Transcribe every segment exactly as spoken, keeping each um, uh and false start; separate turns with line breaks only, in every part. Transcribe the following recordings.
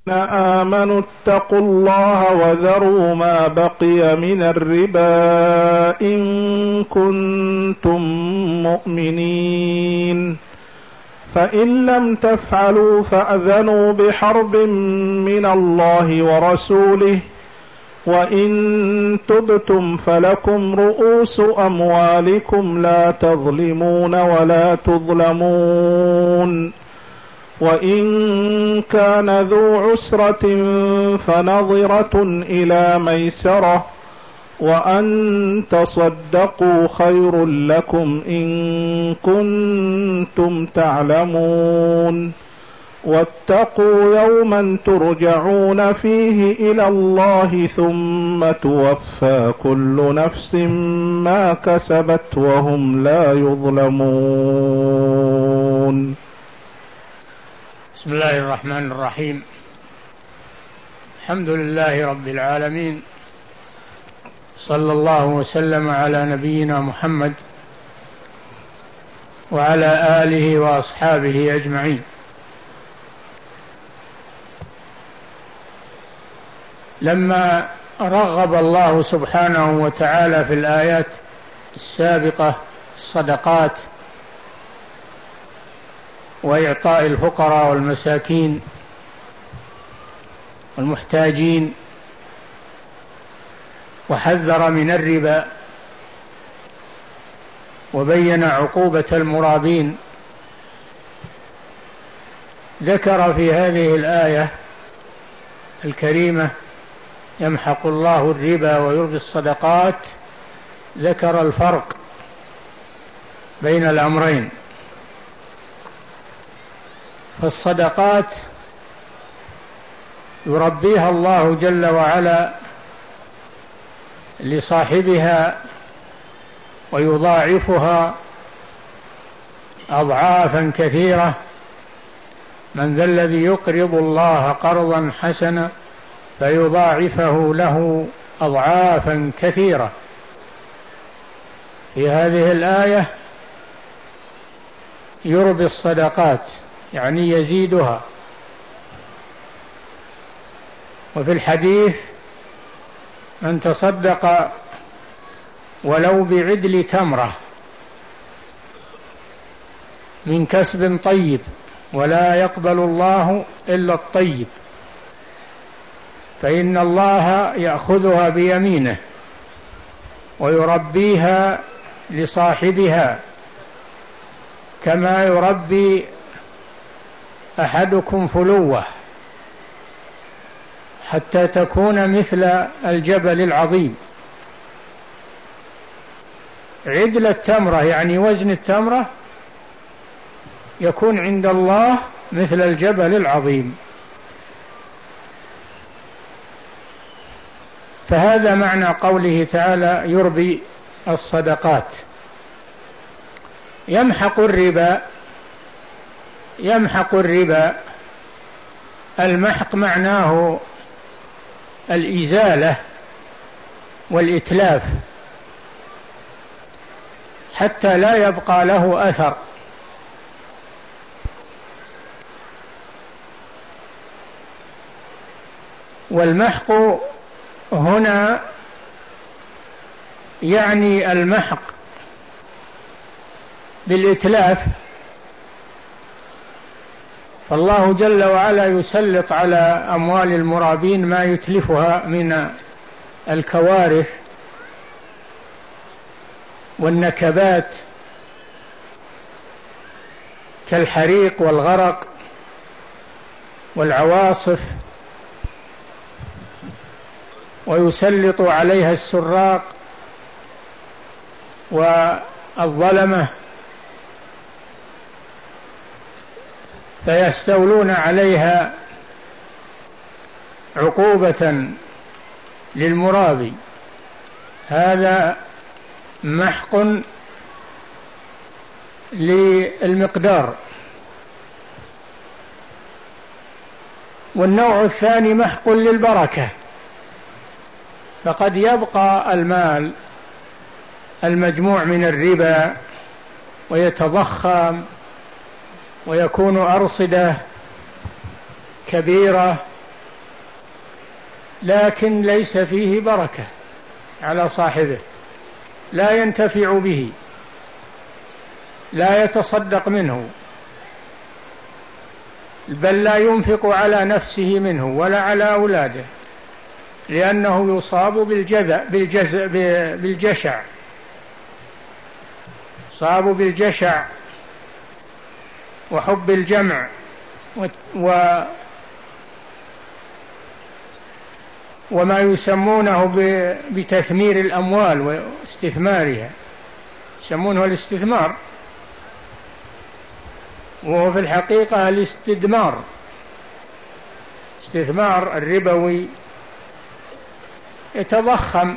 آمنوا اتقوا الله وذروا ما بقي من الربا إن كنتم مؤمنين فإن لم تفعلوا فأذنوا بحرب من الله ورسوله وإن تبتم فلكم رؤوس أموالكم لا تظلمون ولا تظلمون وإن كان ذو عسرة فنظرة إلى ميسرة وأن تصدقوا خير لكم إن كنتم تعلمون واتقوا يوما ترجعون فيه إلى الله ثم توفى كل نفس ما كسبت وهم لا يظلمون.
بسم الله الرحمن الرحيم. الحمد لله رب العالمين، صلى الله وسلم على نبينا محمد وعلى آله وأصحابه أجمعين. لما رغب الله سبحانه وتعالى في الآيات السابقة الصدقات وإعطاء الفقراء والمساكين والمحتاجين، وحذر من الربا، وبين عقوبة المرابين، ذكر في هذه الآية الكريمة يمحق الله الربا ويربي الصدقات، ذكر الفرق بين الأمرين. فالصدقات يربيها الله جل وعلا لصاحبها ويضاعفها أضعافا كثيرة. من ذا الذي يقرض الله قرضا حسنا فيضاعفه له أضعافا كثيرة. في هذه الآية يربي الصدقات، يعني يزيدها. وفي الحديث من تصدق ولو بعدل تمرة من كسب طيب ولا يقبل الله إلا الطيب فإن الله يأخذها بيمينه ويربيها لصاحبها كما يربي أحدكم فلوة حتى تكون مثل الجبل العظيم. عدل التمرة يعني وزن التمرة يكون عند الله مثل الجبل العظيم. فهذا معنى قوله تعالى يربي الصدقات. يمحق الربا، يمحق الربا، المحق معناه الإزالة والإتلاف حتى لا يبقى له أثر. والمحق هنا يعني المحق بالإتلاف. فالله جل وعلا يسلط على أموال المرابين ما يتلفها من الكوارث والنكبات كالحريق والغرق والعواصف، ويسلط عليها السراق والظلمة فيستولون عليها عقوبة للمرابي. هذا محق للمقدار. والنوع الثاني محق للبركة، فقد يبقى المال المجموع من الربا ويتضخم ويكون أرصدة كبيرة لكن ليس فيه بركة على صاحبه، لا ينتفع به، لا يتصدق منه، بل لا ينفق على نفسه منه ولا على أولاده، لأنه يصاب بالجذع بالجزع بالجشع، صابوا بالجشع وحب الجمع و وما يسمونه بتثمير الأموال واستثمارها، يسمونه الاستثمار، وهو في الحقيقة الاستدمار، استثمار الربوي، يتضخم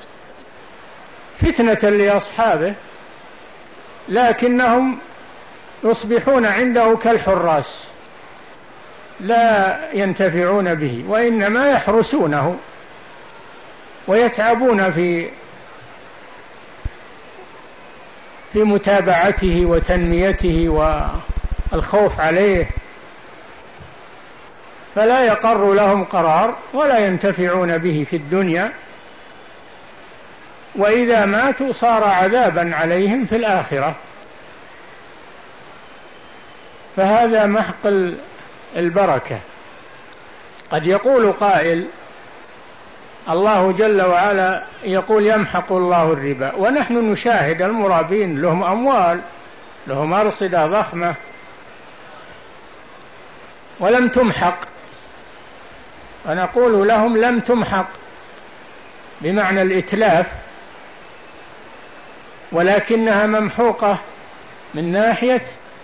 فتنة لأصحابه، لكنهم يصبحون عنده كالحراس، لا ينتفعون به، وإنما يحرسونه ويتعبون في في متابعته وتنميته والخوف عليه، فلا يقر لهم قرار ولا ينتفعون به في الدنيا، وإذا ماتوا صار عذابا عليهم في الآخرة. فهذا محق البركة. قد يقول قائل: الله جل وعلا يقول يمحق الله الربا، ونحن نشاهد المرابين لهم أموال، لهم أرصدة ضخمة ولم تمحق، ونقول لهم لم تمحق بمعنى الإتلاف، ولكنها ممحوقة من ناحية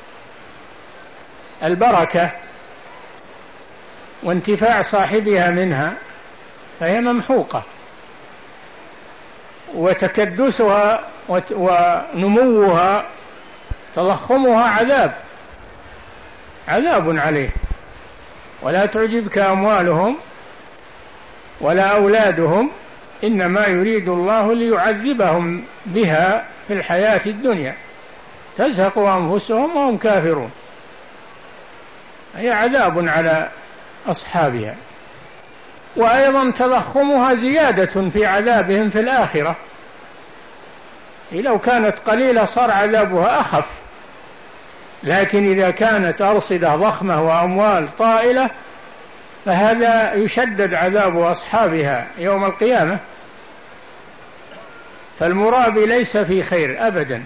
البركة وانتفاع صاحبها منها، فهي ممحوقة، وتكدسها ونموها تضخمها عذاب عذاب عليه. ولا تعجبك أموالهم ولا أولادهم، إنما يريد الله ليعذبهم بها في الحياة الدنيا، تزهق أنفسهم وهم كافرون، هي عذاب على أصحابها. وأيضا تضخمها زيادة في عذابهم في الآخرة، لو كانت قليلة صار عذابها أخف، لكن إذا كانت أرصدة ضخمة وأموال طائلة فهذا يشدد عذاب أصحابها يوم القيامة. فالمرابي ليس في خير أبدا.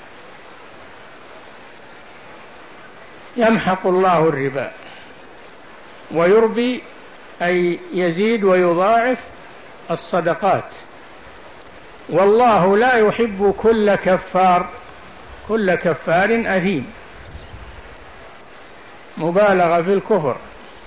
يمحق الله الربا ويربي، أي يزيد ويضاعف الصدقات، والله لا يحب كل كفار كل كفار أثيم، مبالغة في الكفر.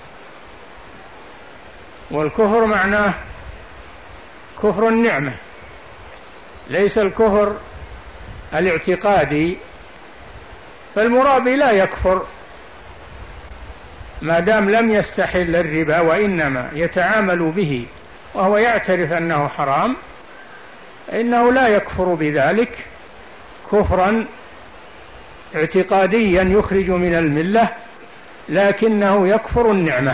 والكفر معناه كفر النعمة، ليس الكفر الاعتقادي. فالمرابي لا يكفر ما دام لم يستحل الربا، وإنما يتعامل به وهو يعترف أنه حرام، إنه لا يكفر بذلك كفرا اعتقاديا يخرج من الملة، لكنه يكفر النعمة،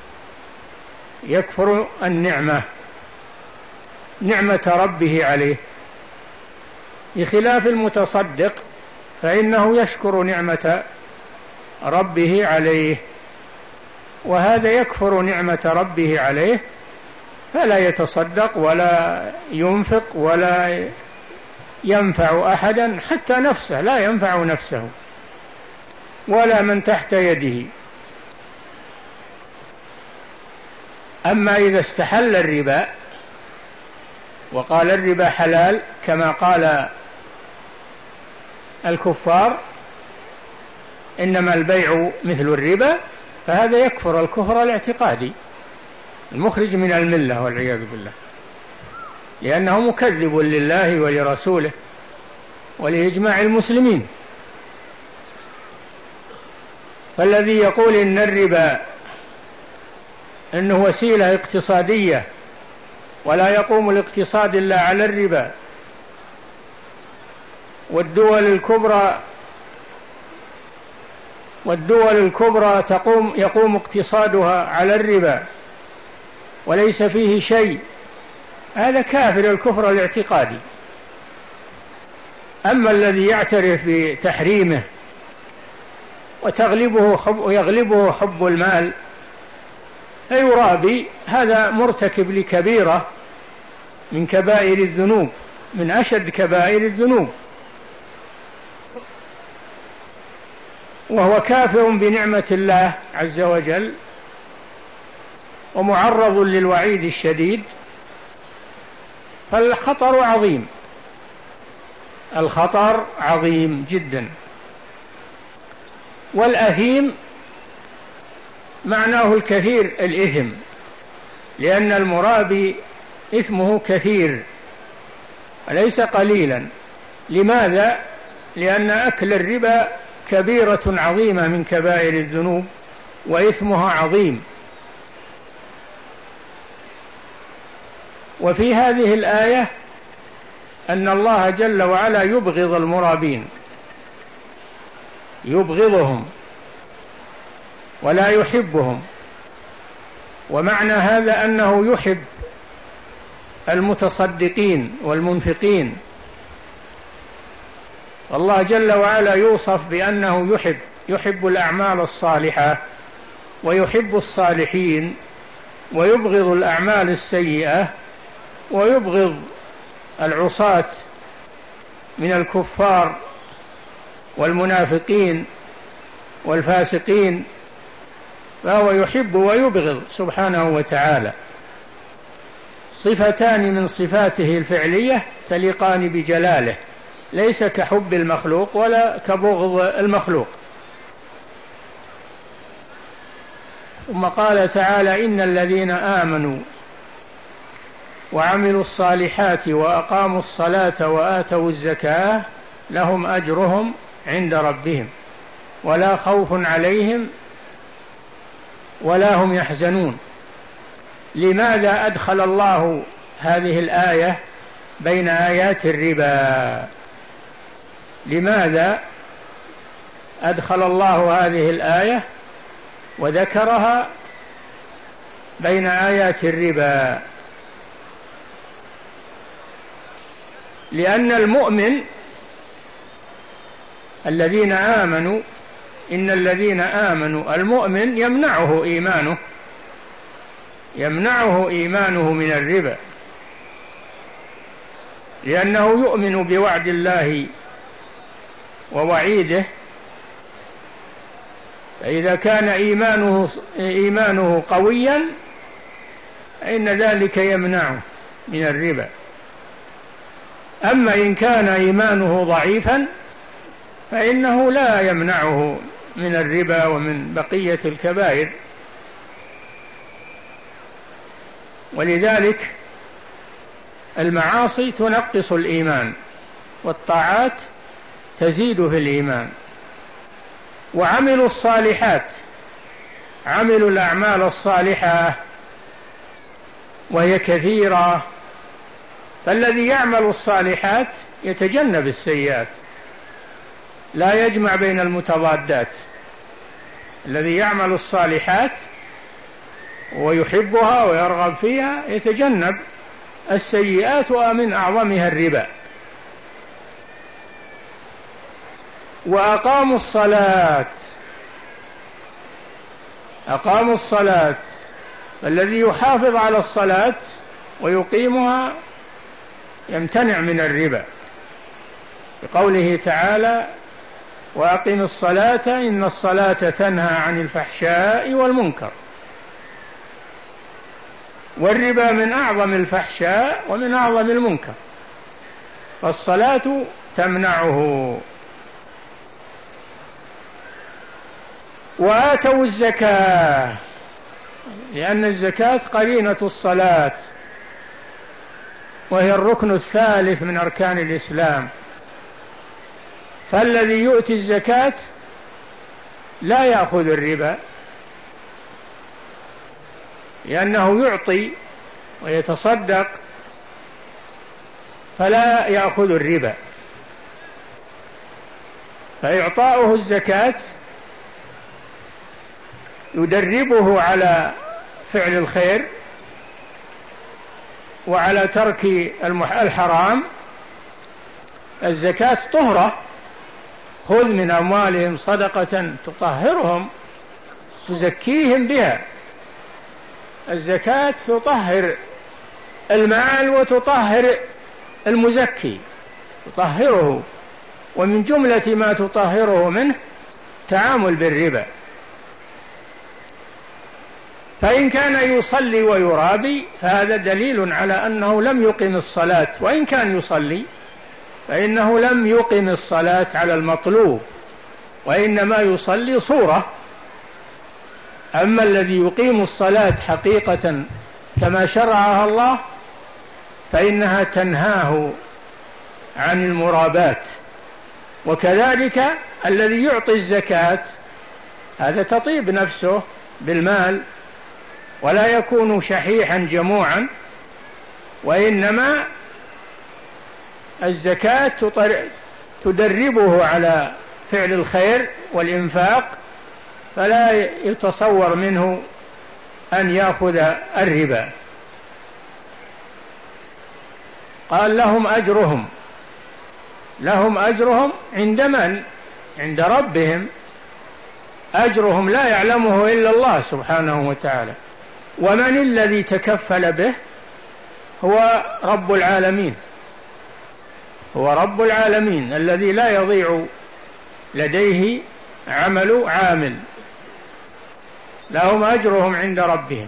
يكفر النعمة نعمة ربه عليه، بخلاف المتصدق فإنه يشكر نعمة ربه عليه، وهذا يكفر نعمة ربه عليه فلا يتصدق ولا ينفق ولا ينفع أحدا، حتى نفسه لا ينفع نفسه ولا من تحت يده. أما إذا استحل الربا وقال الربا حلال كما قال الكفار إنما البيع مثل الربا، فهذا يكفر الكفر الاعتقادي المخرج من الملة والعياذ بالله، لأنه مكذب لله ولرسوله ولإجماع المسلمين. فالذي يقول إن الربا إنه وسيلة اقتصادية ولا يقوم الاقتصاد إلا على الربا، والدول الكبرى والدول الكبرى تقوم يقوم اقتصادها على الربا، وليس فيه شيء، هذا كافر الكفر الاعتقادي. أما الذي يعترف بتحريمه وتغلبه حب ويغلبه حب المال فيرابي، هذا مرتكب لكبيرة من كبائر الذنوب، من أشد كبائر الذنوب، وهو كافر بنعمة الله عز وجل ومعرض للوعيد الشديد. فالخطر عظيم، الخطر عظيم جدا. والأثيم معناه الكثير الإثم، لأن المرابي إثمه كثير وليس قليلا. لماذا؟ لأن أكل الربا كبيرة عظيمة من كبائر الذنوب وإثمها عظيم. وفي هذه الآية أن الله جل وعلا يبغض المرابين، يبغضهم ولا يحبهم. ومعنى هذا أنه يحب المتصدقين والمنفقين. الله جل وعلا يوصف بأنه يحب يحب الأعمال الصالحة ويحب الصالحين، ويبغض الأعمال السيئة، ويبغض العصاة من الكفار والمنافقين والفاسقين، فهو يحب ويبغض سبحانه وتعالى. صفتان من صفاته الفعلية تليقان بجلاله، ليس كحب المخلوق ولا كبغض المخلوق. ثم قال تعالى: إن الذين آمنوا وعملوا الصالحات وأقاموا الصلاة وآتوا الزكاة لهم أجرهم عند ربهم ولا خوف عليهم ولا هم يحزنون. لماذا أدخل الله هذه الآية بين آيات الربا؟ لماذا أدخل الله هذه الآية وذكرها بين آيات الربا؟ لأن المؤمن الذين آمنوا إن الذين آمنوا المؤمن يمنعه إيمانه يمنعه إيمانه من الربا، لأنه يؤمن بوعد الله ووعيده. فإذا كان إيمانه إيمانه قويا فإن ذلك يمنعه من الربا. أما إن كان إيمانه ضعيفا فإنه لا يمنعه من الربا ومن بقية الكبائر. ولذلك المعاصي تنقص الإيمان والطاعات تزيد في الإيمان. وعملوا الصالحات، عملوا الأعمال الصالحة وهي كثيرة، فالذي يعمل الصالحات يتجنب السيئات، لا يجمع بين المتضادات. الذي يعمل الصالحات ويحبها ويرغب فيها يتجنب السيئات، ومن أعظمها الربا. وأقاموا الصلاة، أقاموا الصلاة، فالذي يحافظ على الصلاة ويقيمها يمتنع من الربا، بقوله تعالى: وأقم الصلاة إن الصلاة تنهى عن الفحشاء والمنكر. والربا من أعظم الفحشاء ومن أعظم المنكر، فالصلاة تمنعه. وآتوا الزكاة، لأن الزكاة قرينة الصلاة وهي الركن الثالث من أركان الإسلام. فالذي يؤتي الزكاة لا يأخذ الربا، لأنه يعطي ويتصدق فلا يأخذ الربا. فإعطاؤه الزكاة يدربه على فعل الخير وعلى ترك الحرام. الزكاة طهرة، خذ من أموالهم صدقة تطهرهم تزكيهم بها. الزكاة تطهر المال وتطهر المزكي، تطهره، ومن جملة ما تطهره منه تعامل بالربا. فإن كان يصلي ويرابي فهذا دليل على أنه لم يقم الصلاة، وإن كان يصلي فإنه لم يقم الصلاة على المطلوب، وإنما يصلي صورة. أما الذي يقيم الصلاة حقيقة كما شرعها الله فإنها تنهاه عن المرابات. وكذلك الذي يعطي الزكاة هذا تطيب نفسه بالمال، ولا يكون شحيحا جموعا، وإنما الزكاة تدربه على فعل الخير والإنفاق، فلا يتصور منه أن يأخذ الربا. قال لهم أجرهم، لهم أجرهم عند من؟ عند ربهم. أجرهم لا يعلمه إلا الله سبحانه وتعالى. ومن الذي تكفل به؟ هو رب العالمين، هو رب العالمين الذي لا يضيع لديه عمل عامل. لهم أجرهم عند ربهم،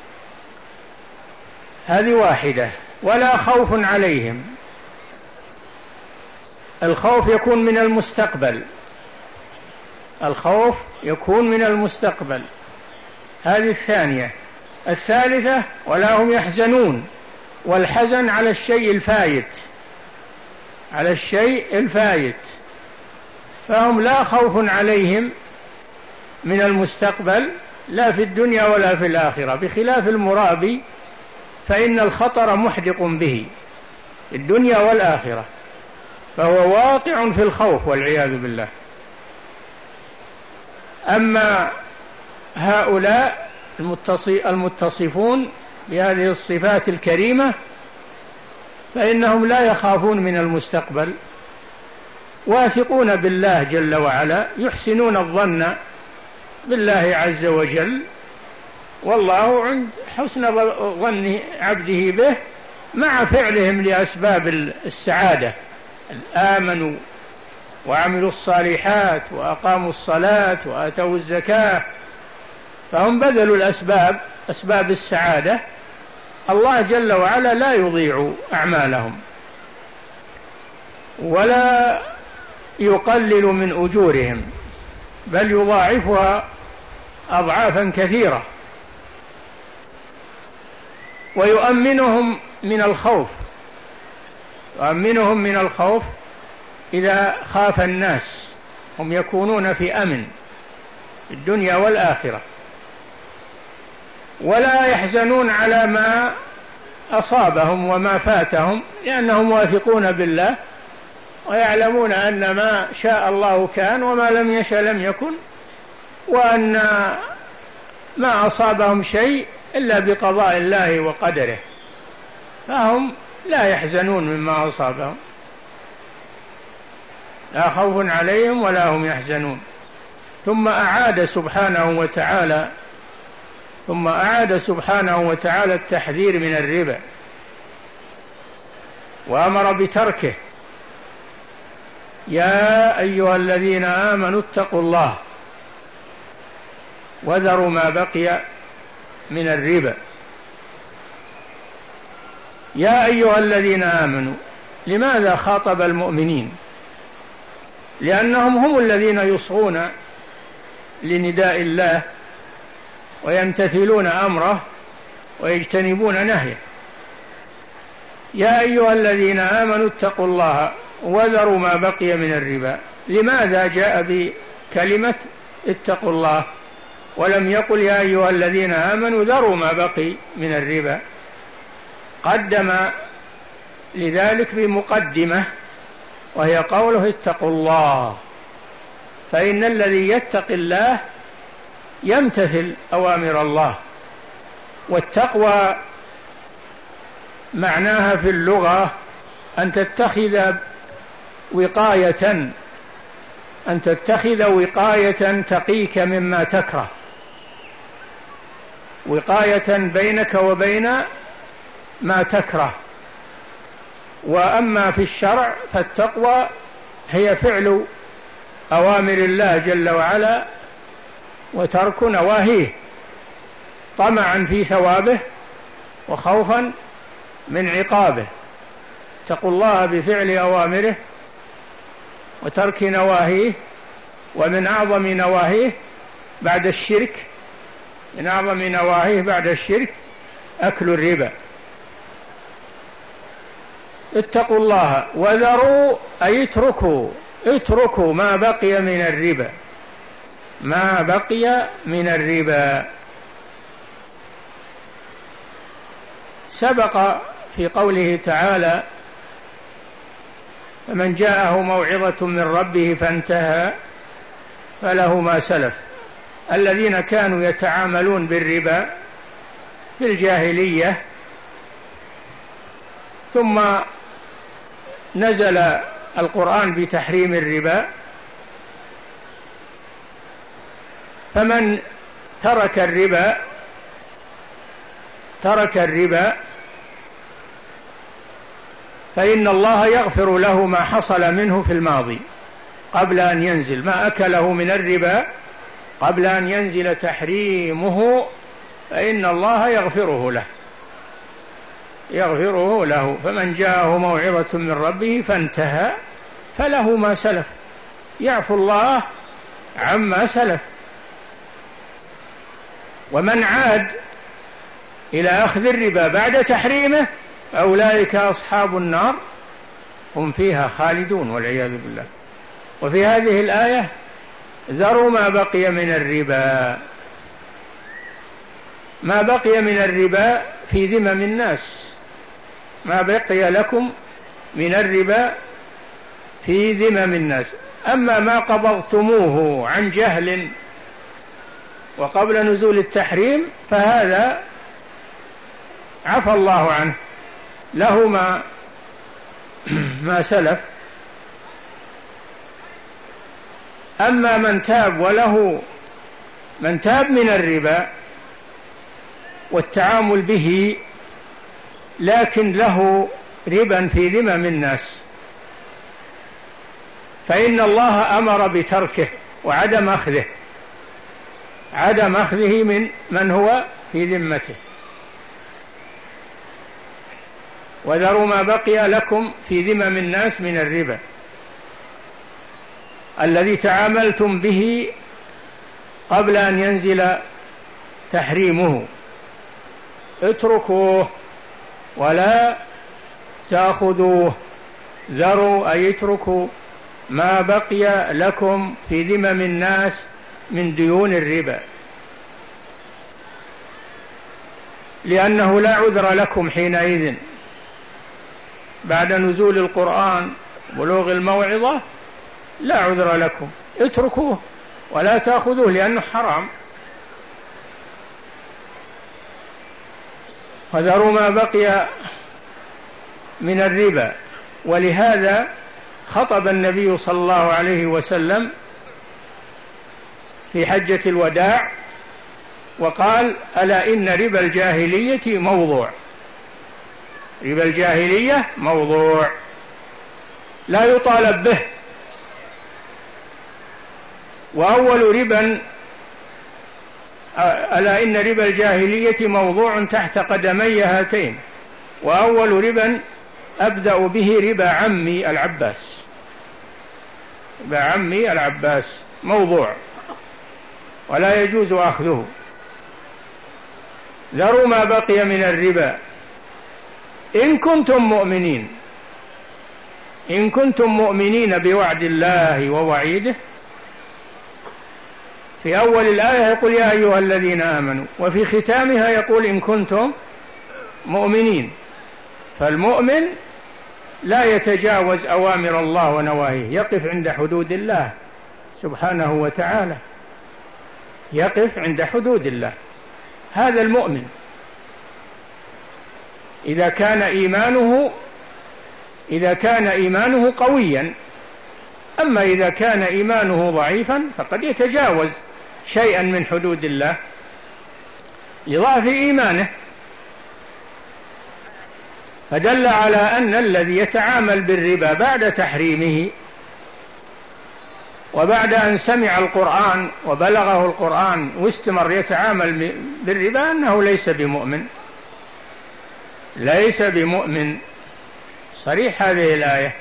هذه واحدة. ولا خوف عليهم، الخوف يكون من المستقبل، الخوف يكون من المستقبل، هذه الثانية. الثالثة ولا هم يحزنون، والحزن على الشيء الفايت، على الشيء الفايت، فهم لا خوف عليهم من المستقبل لا في الدنيا ولا في الآخرة، بخلاف المرابي فإن الخطر محدق به الدنيا والآخرة، فهو واقع في الخوف والعياذ بالله. أما هؤلاء المتصفون بهذه الصفات الكريمة فإنهم لا يخافون من المستقبل، واثقون بالله جل وعلا، يحسنون الظن بالله عز وجل، والله عند حسن ظن عبده به مع فعلهم لأسباب السعادة. آمنوا وعملوا الصالحات وأقاموا الصلاة وآتوا الزكاة، فهم بذلوا الأسباب، أسباب السعادة. الله جل وعلا لا يضيع أعمالهم ولا يقلل من أجورهم، بل يضاعفها أضعافا كثيرة، ويؤمنهم من الخوف، يؤمنهم من الخوف إذا خاف الناس، هم يكونون في أمن في الدنيا والآخرة، ولا يحزنون على ما أصابهم وما فاتهم، لأنهم واثقون بالله ويعلمون أن ما شاء الله كان وما لم يشأ لم يكن، وأن ما أصابهم شيء إلا بقضاء الله وقدره، فهم لا يحزنون مما أصابهم، لا خوف عليهم ولا هم يحزنون. ثم أعاد سبحانه وتعالى ثم أعاد سبحانه وتعالى التحذير من الربا وأمر بتركه. يا أيها الذين آمنوا اتقوا الله وذروا ما بقي من الربا. يا أيها الذين آمنوا، لماذا خاطب المؤمنين؟ لأنهم هم الذين يصغون لنداء الله ويمتثلون أمره ويجتنبون نهيه. يا أيها الذين آمنوا اتقوا الله وذروا ما بقي من الربا. لماذا جاء بكلمة اتقوا الله ولم يقل يا أيها الذين آمنوا ذروا ما بقي من الربا؟ قدم لذلك بمقدمة وهي قوله اتقوا الله، فإن الذي يتقي الله يمتثل أوامر الله، والتقوى معناها في اللغة أن تتخذ وقاية أن تتخذ وقاية تقيك مما تكره، وقاية بينك وبين ما تكره. وأما في الشرع فالتقوى هي فعل أوامر الله جل وعلا وترك نواهيه، طمعا في ثوابه وخوفا من عقابه. اتقوا الله بفعل أوامره وترك نواهيه. ومن أعظم نواهيه بعد الشرك من أعظم نواهيه بعد الشرك أكل الربا. اتقوا الله وذروا أي اتركوا اتركوا ما بقي من الربا ما بقي من الربا. سبق في قوله تعالى: فمن جاءه موعظة من ربه فانتهى فله ما سلف. الذين كانوا يتعاملون بالربا في الجاهلية ثم نزل القرآن بتحريم الربا، فمن ترك الربا ترك الربا فإن الله يغفر له ما حصل منه في الماضي قبل أن ينزل ما أكله من الربا قبل أن ينزل تحريمه، فإن الله يغفره له يغفره له. فمن جاءه موعظة من ربه فانتهى فله ما سلف، يعفو الله عما سلف. ومن عاد إلى أخذ الربا بعد تحريمه أولئك أصحاب النار هم فيها خالدون والعياذ بالله. وفي هذه الآية: ذروا ما بقي من الربا. ما بقي من الربا في ذمم الناس، ما بقي لكم من الربا في ذمم الناس. أما ما قبضتموه عن جهل وقبل نزول التحريم فهذا عفى الله عنه، له ما ما سلف. أما من تاب وله من تاب من الربا والتعامل به لكن له ربا في ذمم الناس فإن الله أمر بتركه وعدم أخذه عدم أخذه من من هو في ذمته. وذروا ما بقي لكم في ذمم الناس من الربا الذي تعاملتم به قبل أن ينزل تحريمه، اتركوه ولا تأخذوه. ذروا أي اتركوا ما بقي لكم في ذمم الناس من ديون الربا، لأنه لا عذر لكم حينئذ بعد نزول القرآن بلوغ الموعظة، لا عذر لكم، اتركوه ولا تأخذوه لأنه حرام. وذروا ما بقي من الربا. ولهذا خطب النبي صلى الله عليه وسلم في حجة الوداع وقال: ألا إن ربا الجاهلية موضوع. ربا الجاهلية موضوع لا يطالب به. وأول ربا ألا إن ربا الجاهلية موضوع تحت قدمي هاتين، وأول ربا أبدأ به ربا عمي العباس. ربا عمي العباس موضوع ولا يجوز أخذه. ذروا ما بقي من الربا إن كنتم مؤمنين إن كنتم مؤمنين بوعد الله ووعيده. في أول الآية يقول: يا أيها الذين آمنوا، وفي ختامها يقول: إن كنتم مؤمنين. فالمؤمن لا يتجاوز أوامر الله ونواهيه، يقف عند حدود الله سبحانه وتعالى، يقف عند حدود الله، هذا المؤمن. إذا كان إيمانه إذا كان إيمانه قويا. أما إذا كان إيمانه ضعيفا فقد يتجاوز شيئا من حدود الله لضعف إيمانه. فدل على أن الذي يتعامل بالربا بعد تحريمه وبعد أن سمع القرآن وبلغه القرآن واستمر يتعامل بالربا أنه ليس بمؤمن، ليس بمؤمن. صريح هذه الآية: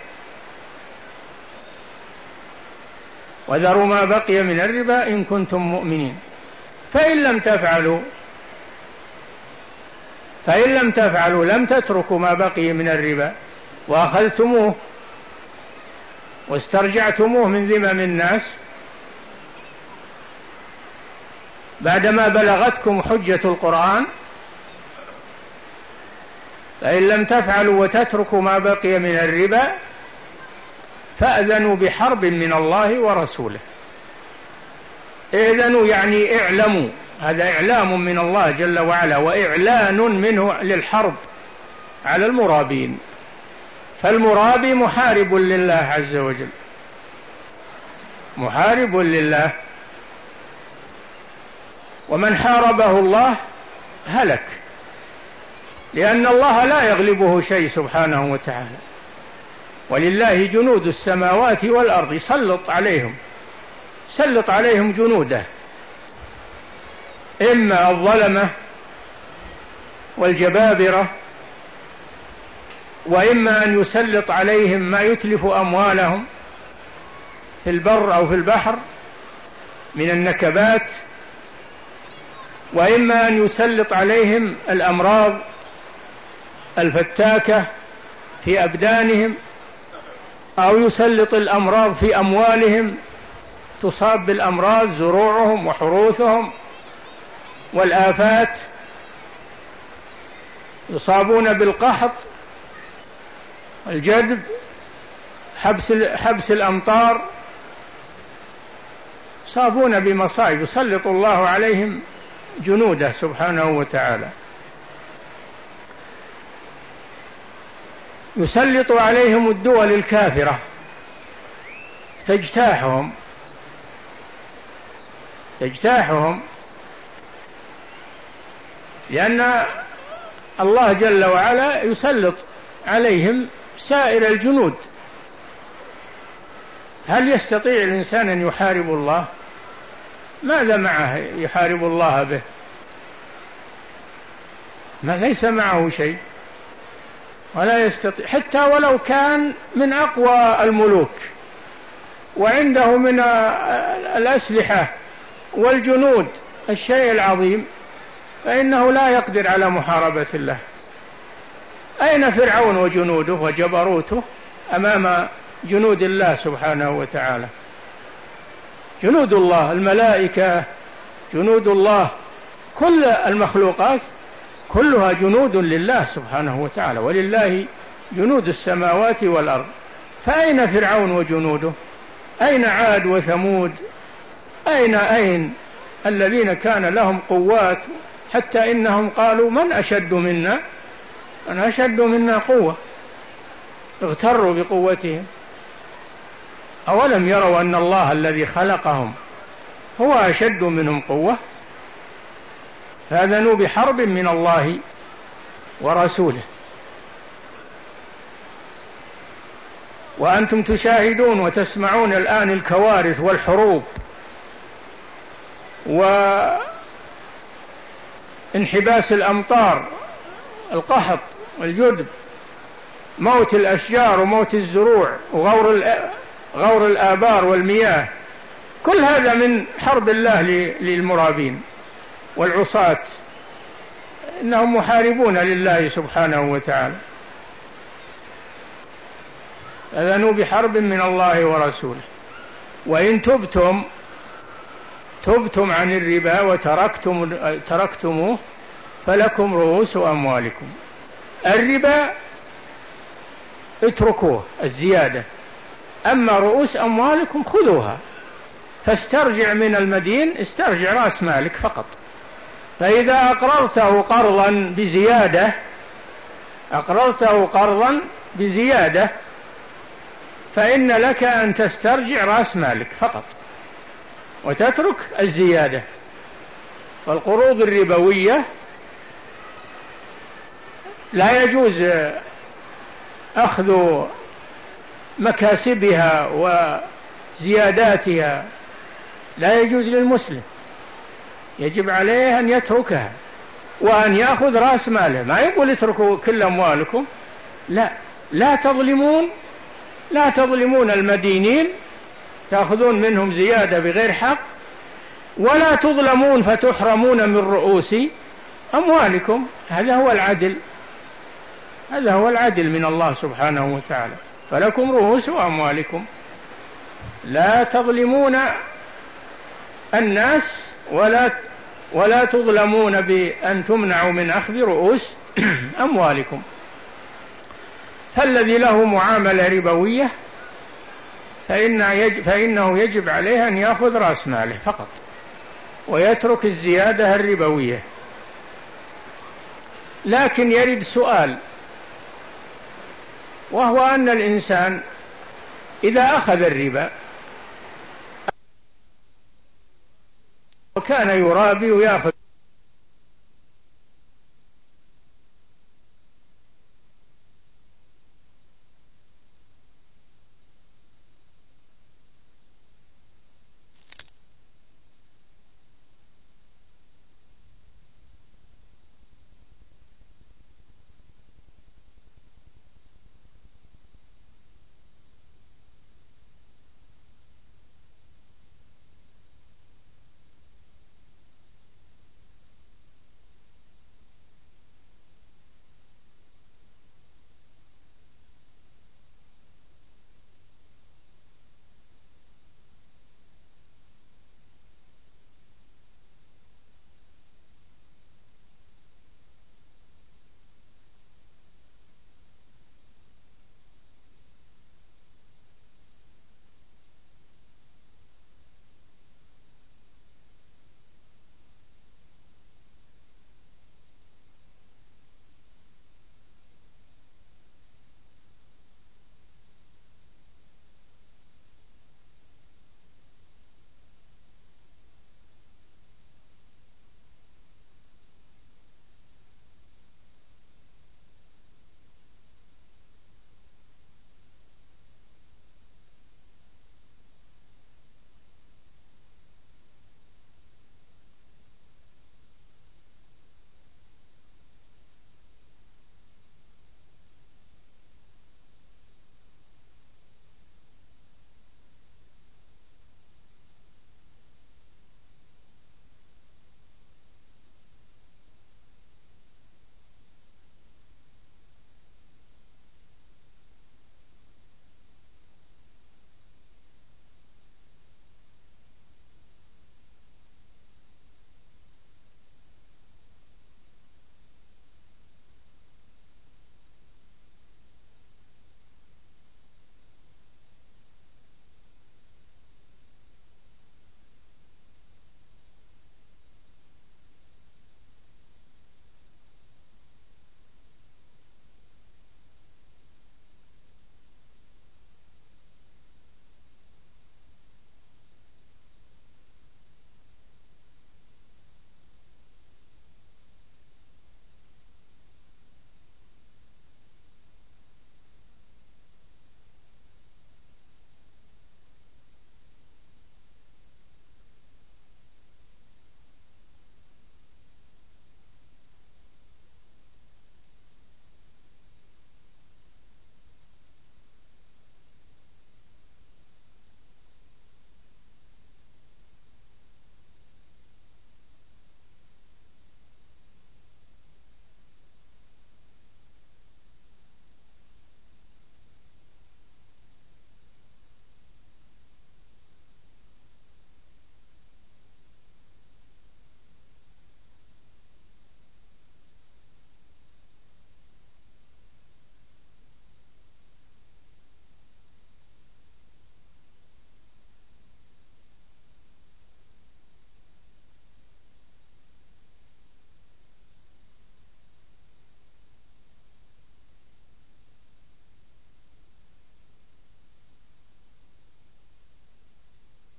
وذروا ما بقي من الربا إن كنتم مؤمنين. فإن لم تفعلوا فإن لم تفعلوا لم تتركوا ما بقي من الربا وأخذتموه واسترجعتموه من ذمم الناس بعدما بلغتكم حجة القرآن، فإن لم تفعلوا وتتركوا ما بقي من الربا فأذنوا بحرب من الله ورسوله. إذنوا يعني اعلموا، هذا إعلام من الله جل وعلا وإعلان منه للحرب على المرابين. فالمرابي محارب لله عز وجل، محارب لله، ومن حاربه الله هلك، لأن الله لا يغلبه شيء سبحانه وتعالى، ولله جنود السماوات والأرض، سلط عليهم سلط عليهم جنوده، إما الظلمة والجبابرة، وإما أن يسلط عليهم ما يتلف أموالهم في البر أو في البحر من النكبات، وإما أن يسلط عليهم الأمراض الفتاكة في أبدانهم، أو يسلط الأمراض في أموالهم، تصاب بالأمراض زروعهم وحروثهم والآفات، يصابون بالقحط الجدب، حبس حبس الأمطار، يصابون بمصائب، يسلط الله عليهم جنوده سبحانه وتعالى. يسلط عليهم الدول الكافرة تجتاحهم تجتاحهم لأن الله جل وعلا يسلط عليهم سائر الجنود. هل يستطيع الإنسان أن يحارب الله؟ ماذا معه يحارب الله به؟ ما ليس معه شيء، ولا يستطيع، حتى ولو كان من أقوى الملوك وعنده من الأسلحة والجنود الشيء العظيم، فإنه لا يقدر على محاربة الله. أين فرعون وجنوده وجبروته أمام جنود الله سبحانه وتعالى؟ جنود الله، الملائكة، جنود الله، كل المخلوقات كلها جنود لله سبحانه وتعالى، ولله جنود السماوات والأرض. فأين فرعون وجنوده؟ أين عاد وثمود؟ أين أين الذين كان لهم قوات، حتى إنهم قالوا من أشد منا من أشد منا قوة، اغتروا بقوتهم. أولم يروا أن الله الذي خلقهم هو أشد منهم قوة؟ فأذنوا بحرب من الله ورسوله. وأنتم تشاهدون وتسمعون الآن الكوارث والحروب وانحباس الأمطار، القحط والجدب، موت الأشجار وموت الزروع وغور غور الآبار والمياه، كل هذا من حرب الله للمرابين والعصاة، إنهم محاربون لله سبحانه وتعالى. أذنوا بحرب من الله ورسوله. وإن تبتم تبتم عن الربا وتركتم تركتموه فلكم رؤوس أموالكم. الربا اتركوه الزيادة، أما رؤوس أموالكم خذوها، فاسترجع من المدين، استرجع رأس مالك فقط. فإذا أقررته قرضا بزيادة أقرضته قرضا بزيادة فإن لك أن تسترجع رأس مالك فقط وتترك الزيادة. والقروض الربوية لا يجوز أخذ مكاسبها وزياداتها، لا يجوز للمسلم، يجب عليه أن يتركها وأن يأخذ رأس ماله. ما يقول اتركوا كل أموالكم، لا، لا تظلمون، لا تظلمون المدينين تأخذون منهم زيادة بغير حق، ولا تظلمون فتحرمون من رؤوس أموالكم. هذا هو العدل، هذا هو العدل من الله سبحانه وتعالى. فلكم رؤوس أموالكم، لا تظلمون الناس ولا ولا تظلمون بأن تمنعوا من أخذ رؤوس أموالكم. فالذي له معاملة ربوية فإنه يجب عليه أن يأخذ رأس ماله فقط ويترك الزيادة الربوية. لكن يرد سؤال، وهو أن الإنسان إذا أخذ الربا وكان يرابي ويأخذ